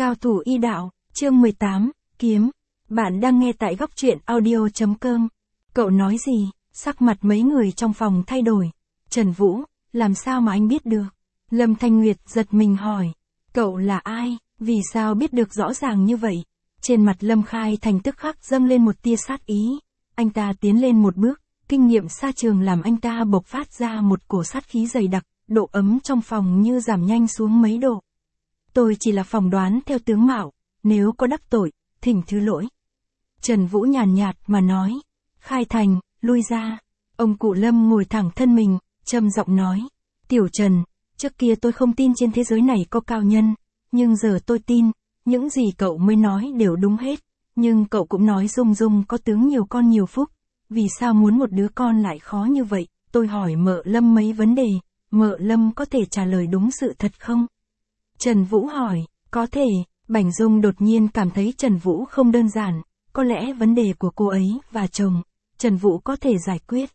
Cao thủ y đạo, chương 18, kiếm. Bạn đang nghe tại góc truyện audio.com. Cậu nói gì? Sắc mặt mấy người trong phòng thay đổi. Trần Vũ, làm sao mà anh biết được? Lâm Thanh Nguyệt giật mình hỏi. Cậu là ai? Vì sao biết được rõ ràng như vậy? Trên mặt Lâm Khai Thành tức khắc dâng lên một tia sát ý. Anh ta tiến lên một bước, kinh nghiệm xa trường làm anh ta bộc phát ra một cổ sát khí dày đặc, độ ấm trong phòng như giảm nhanh xuống mấy độ. Tôi chỉ là phỏng đoán theo tướng mạo, nếu có đắc tội, thỉnh thứ lỗi. Trần Vũ nhàn nhạt mà nói. Khai Thành, lui ra. Ông cụ Lâm ngồi thẳng thân mình, trầm giọng nói. Tiểu Trần, trước kia tôi không tin trên thế giới này có cao nhân, nhưng giờ tôi tin, những gì cậu mới nói đều đúng hết. Nhưng cậu cũng nói Dung Dung có tướng nhiều con nhiều phúc. Vì sao muốn một đứa con lại khó như vậy? Tôi hỏi mợ Lâm mấy vấn đề, mợ Lâm có thể trả lời đúng sự thật không? Trần Vũ hỏi, có thể. Bảnh Dung đột nhiên cảm thấy Trần Vũ không đơn giản, có lẽ vấn đề của cô ấy và chồng, Trần Vũ có thể giải quyết.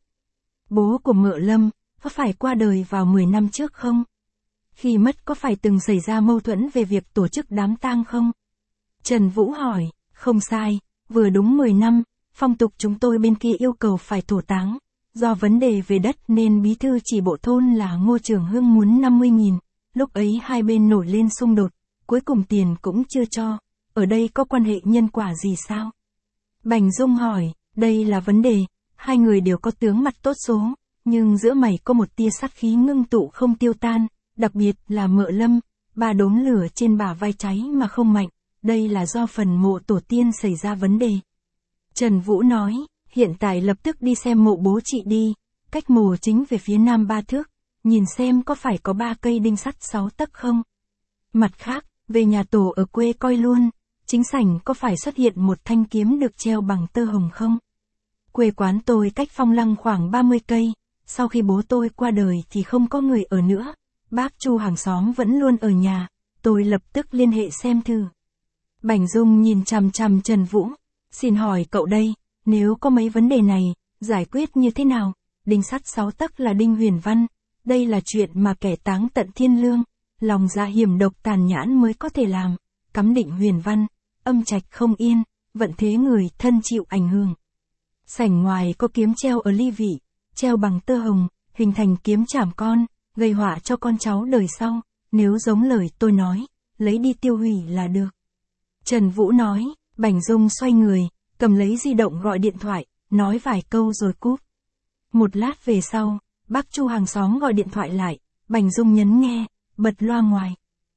Bố của mợ Lâm, có phải qua đời vào 10 năm trước không? Khi mất có phải từng xảy ra mâu thuẫn về việc tổ chức đám tang không? Trần Vũ hỏi, không sai, vừa đúng 10 năm, phong tục chúng tôi bên kia yêu cầu phải thổ táng. Do vấn đề về đất nên bí thư chỉ bộ thôn là Ngô Trường Hưng muốn 50.000, lúc ấy hai bên nổi lên xung đột, cuối cùng tiền cũng chưa cho, ở đây có quan hệ nhân quả gì sao? Bảnh Dung hỏi, đây là vấn đề, hai người đều có tướng mặt tốt số, nhưng giữa mày có một tia sát khí ngưng tụ không tiêu tan, đặc biệt là mợ Lâm, ba đốm lửa trên bả vai cháy mà không mạnh, đây là do phần mộ tổ tiên xảy ra vấn đề. Trần Vũ nói, hiện tại lập tức đi xem mộ bố chị đi, cách mộ chính về phía nam 3 thước, nhìn xem có phải có 3 cây đinh sắt 6 tấc không. Mặt khác, về nhà tổ ở quê coi luôn, chính sảnh có phải xuất hiện một thanh kiếm được treo bằng tơ hồng không? Quê quán tôi cách Phong Lăng khoảng 30 cây, sau khi bố tôi qua đời thì không có người ở nữa, bác Chu hàng xóm vẫn luôn ở nhà, tôi lập tức liên hệ xem thử. Bảnh Dung nhìn chằm chằm Trần Vũ, xin hỏi cậu đây, nếu có mấy vấn đề này, giải quyết như thế nào? Đinh sắt 6 tấc là đinh huyền văn, đây là chuyện mà kẻ táng tận thiên lương, lòng dạ hiểm độc tàn nhãn mới có thể làm, cắm định huyền văn, âm trạch không yên, vận thế người thân chịu ảnh hưởng. Sảnh ngoài có kiếm treo ở ly vị, treo bằng tơ hồng, hình thành kiếm chảm con, gây họa cho con cháu đời sau, nếu giống lời tôi nói, lấy đi tiêu hủy là được. Trần Vũ nói, Bảnh Dung xoay người, cầm lấy di động gọi điện thoại, nói vài câu rồi cúp. Một lát về sau, bác Chu hàng xóm gọi điện thoại lại, Bảnh Dung nhấn nghe, bật loa ngoài.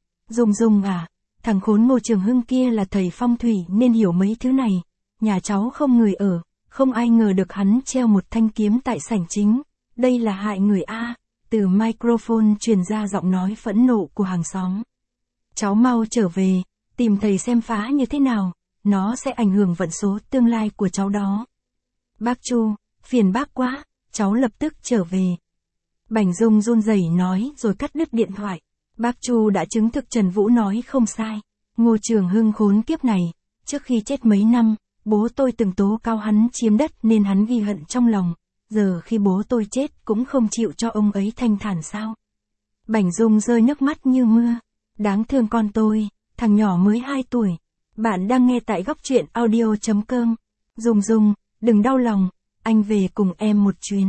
Dung à, thằng khốn Ngô Trường Hưng kia là thầy phong thủy nên hiểu mấy thứ này, nhà cháu không người ở, không ai ngờ được hắn treo một thanh kiếm tại sảnh chính, đây là hại người a. Từ microphone truyền ra giọng nói phẫn nộ của hàng xóm. Cháu mau trở về, tìm thầy xem phá như thế nào, nó sẽ ảnh hưởng vận số tương lai của cháu đó. Bác Chu, phiền bác quá, cháu lập tức trở về. Bảnh Dung run rẩy nói rồi cắt đứt điện thoại. Bác Chu đã chứng thực Trần Vũ nói không sai. Ngô Trường Hưng khốn kiếp này, trước khi chết mấy năm, bố tôi từng tố cáo hắn chiếm đất nên hắn ghi hận trong lòng. Giờ khi bố tôi chết cũng không chịu cho ông ấy thanh thản sao? Bảnh Dung rơi nước mắt như mưa. Đáng thương con tôi, thằng nhỏ mới 2 tuổi. Bạn đang nghe tại góc truyện audio.com. Dung, đừng đau lòng, anh về cùng em một chuyến.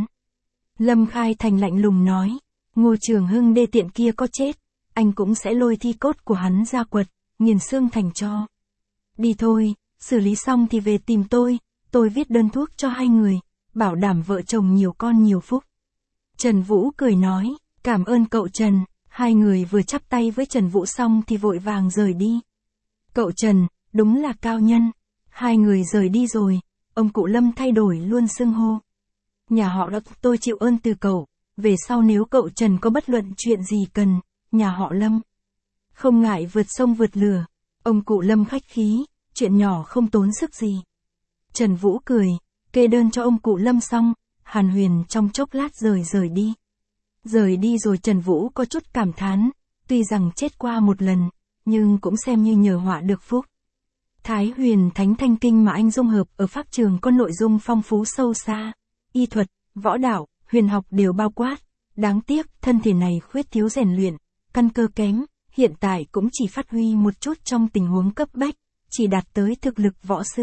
Lâm Khai Thành lạnh lùng nói, Ngô Trường Hưng đê tiện kia có chết, anh cũng sẽ lôi thi cốt của hắn ra quật, nghiền xương thành tro. Đi thôi, xử lý xong thì về tìm tôi viết đơn thuốc cho hai người, bảo đảm vợ chồng nhiều con nhiều phúc. Trần Vũ cười nói, cảm ơn cậu Trần, hai người vừa chắp tay với Trần Vũ xong thì vội vàng rời đi. Cậu Trần, đúng là cao nhân. Hai người rời đi rồi, ông cụ Lâm thay đổi luôn xưng hô. Nhà họ Lâm, tôi chịu ơn từ cậu, về sau nếu cậu Trần có bất luận chuyện gì cần, nhà họ Lâm không ngại vượt sông vượt lửa. Ông cụ Lâm khách khí, chuyện nhỏ không tốn sức gì. Trần Vũ cười, kê đơn cho ông cụ Lâm xong, hàn huyền trong chốc lát rời đi. Rời đi rồi Trần Vũ có chút cảm thán, tuy rằng chết qua một lần, nhưng cũng xem như nhờ họa được phúc. Thái Huyền Thánh Thanh Kinh mà anh dung hợp ở pháp trường có nội dung phong phú sâu xa, y thuật, võ đạo, huyền học đều bao quát, đáng tiếc thân thể này khuyết thiếu rèn luyện, căn cơ kém, hiện tại cũng chỉ phát huy một chút trong tình huống cấp bách, chỉ đạt tới thực lực võ sư.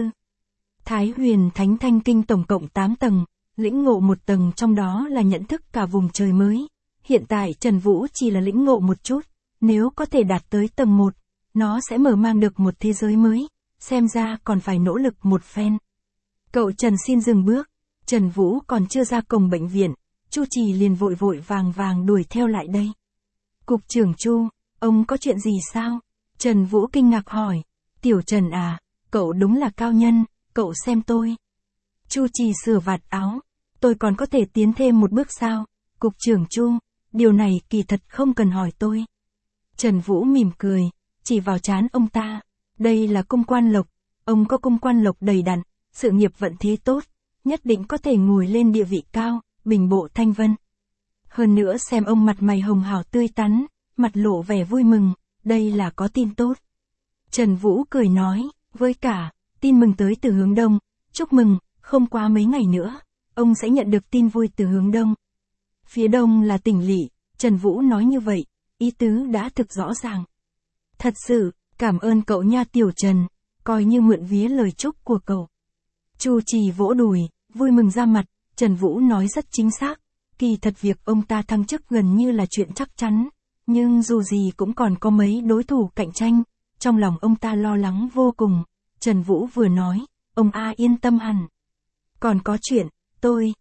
Thái Huyền Thánh Thanh Kinh tổng cộng 8 tầng, lĩnh ngộ một tầng trong đó là nhận thức cả vùng trời mới. Hiện tại Trần Vũ chỉ là lĩnh ngộ một chút, nếu có thể đạt tới tầng 1, nó sẽ mở mang được một thế giới mới, xem ra còn phải nỗ lực một phen. Cậu Trần xin dừng bước, Trần Vũ còn chưa ra cổng bệnh viện, Chu Trì liền vội vội vàng vàng đuổi theo lại đây. Cục trưởng Chu, ông có chuyện gì sao? Trần Vũ kinh ngạc hỏi. Tiểu Trần à, cậu đúng là cao nhân, cậu xem tôi. Chu Trì sửa vạt áo, tôi còn có thể tiến thêm một bước sao? Cục trưởng Chu, điều này kỳ thật không cần hỏi tôi. Trần Vũ mỉm cười, chỉ vào trán ông ta. Đây là cung quan lộc, ông có cung quan lộc đầy đặn, sự nghiệp vận thế tốt, nhất định có thể ngồi lên địa vị cao, bình bộ thanh vân. Hơn nữa xem ông mặt mày hồng hào tươi tắn, mặt lộ vẻ vui mừng, đây là có tin tốt. Trần Vũ cười nói, với cả, tin mừng tới từ hướng đông, chúc mừng, không quá mấy ngày nữa, ông sẽ nhận được tin vui từ hướng đông. Phía đông là tỉnh lỵ, Trần Vũ nói như vậy, ý tứ đã thực rõ ràng. Thật sự, cảm ơn cậu nha Tiểu Trần, coi như mượn vía lời chúc của cậu. Chu Trì vỗ đùi, vui mừng ra mặt, Trần Vũ nói rất chính xác, kỳ thật việc ông ta thăng chức gần như là chuyện chắc chắn, nhưng dù gì cũng còn có mấy đối thủ cạnh tranh, trong lòng ông ta lo lắng vô cùng. Trần Vũ vừa nói, ông A yên tâm hẳn. Còn có chuyện, tôi,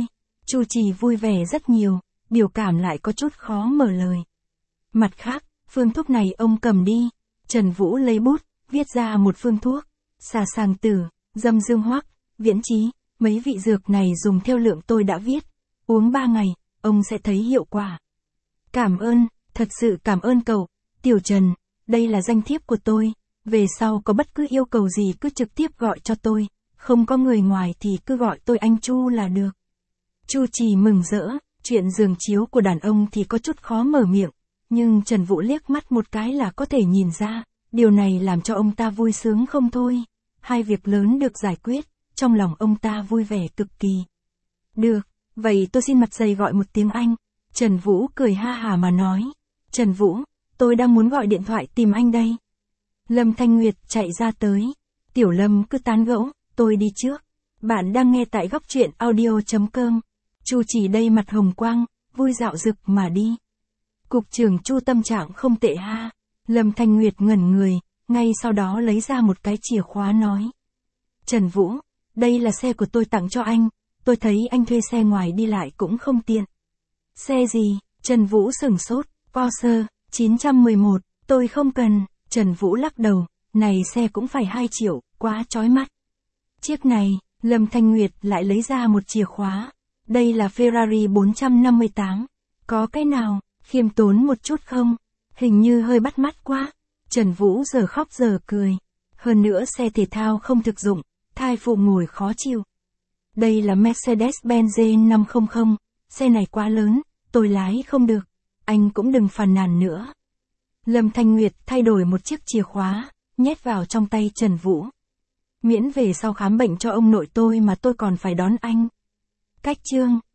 Chu Trì vui vẻ rất nhiều, biểu cảm lại có chút khó mở lời. Mặt khác, phương thuốc này ông cầm đi. Trần Vũ lấy bút, viết ra một phương thuốc. Xà sàng tử, dâm dương hoắc, viễn trí, mấy vị dược này dùng theo lượng tôi đã viết. Uống 3 ngày, ông sẽ thấy hiệu quả. Cảm ơn, thật sự cảm ơn cậu, Tiểu Trần, đây là danh thiếp của tôi. Về sau có bất cứ yêu cầu gì cứ trực tiếp gọi cho tôi, không có người ngoài thì cứ gọi tôi anh Chu là được. Chu Trì mừng rỡ, chuyện giường chiếu của đàn ông thì có chút khó mở miệng, nhưng Trần Vũ liếc mắt một cái là có thể nhìn ra, điều này làm cho ông ta vui sướng không thôi. Hai việc lớn được giải quyết, trong lòng ông ta vui vẻ cực kỳ. Được, vậy tôi xin mặt dày gọi một tiếng anh. Trần Vũ cười ha hả mà nói. Trần Vũ, tôi đang muốn gọi điện thoại tìm anh đây. Lâm Thanh Nguyệt chạy ra tới. Tiểu Lâm cứ tán gẫu, tôi đi trước. Bạn đang nghe tại góc truyện audio.com. Chu Trì đây mặt hồng quang, vui dạo rực mà đi. Cục trưởng Chu tâm trạng không tệ ha. Lâm Thanh Nguyệt ngẩn người, ngay sau đó lấy ra một cái chìa khóa nói. Trần Vũ, đây là xe của tôi tặng cho anh, tôi thấy anh thuê xe ngoài đi lại cũng không tiện. Xe gì? Trần Vũ sửng sốt, Porsche 911, tôi không cần. Trần Vũ lắc đầu, này xe cũng phải 2 triệu, quá chói mắt. Chiếc này, Lâm Thanh Nguyệt lại lấy ra một chìa khóa. Đây là Ferrari 458. Có cái nào, khiêm tốn một chút không? Hình như hơi bắt mắt quá. Trần Vũ giờ khóc giờ cười. Hơn nữa xe thể thao không thực dụng, thai phụ ngồi khó chịu. Đây là Mercedes-Benz G500, xe này quá lớn, tôi lái không được. Anh cũng đừng phàn nàn nữa. Lâm Thanh Nguyệt thay đổi một chiếc chìa khóa, nhét vào trong tay Trần Vũ. Miễn về sau khám bệnh cho ông nội tôi mà tôi còn phải đón anh. Cách chương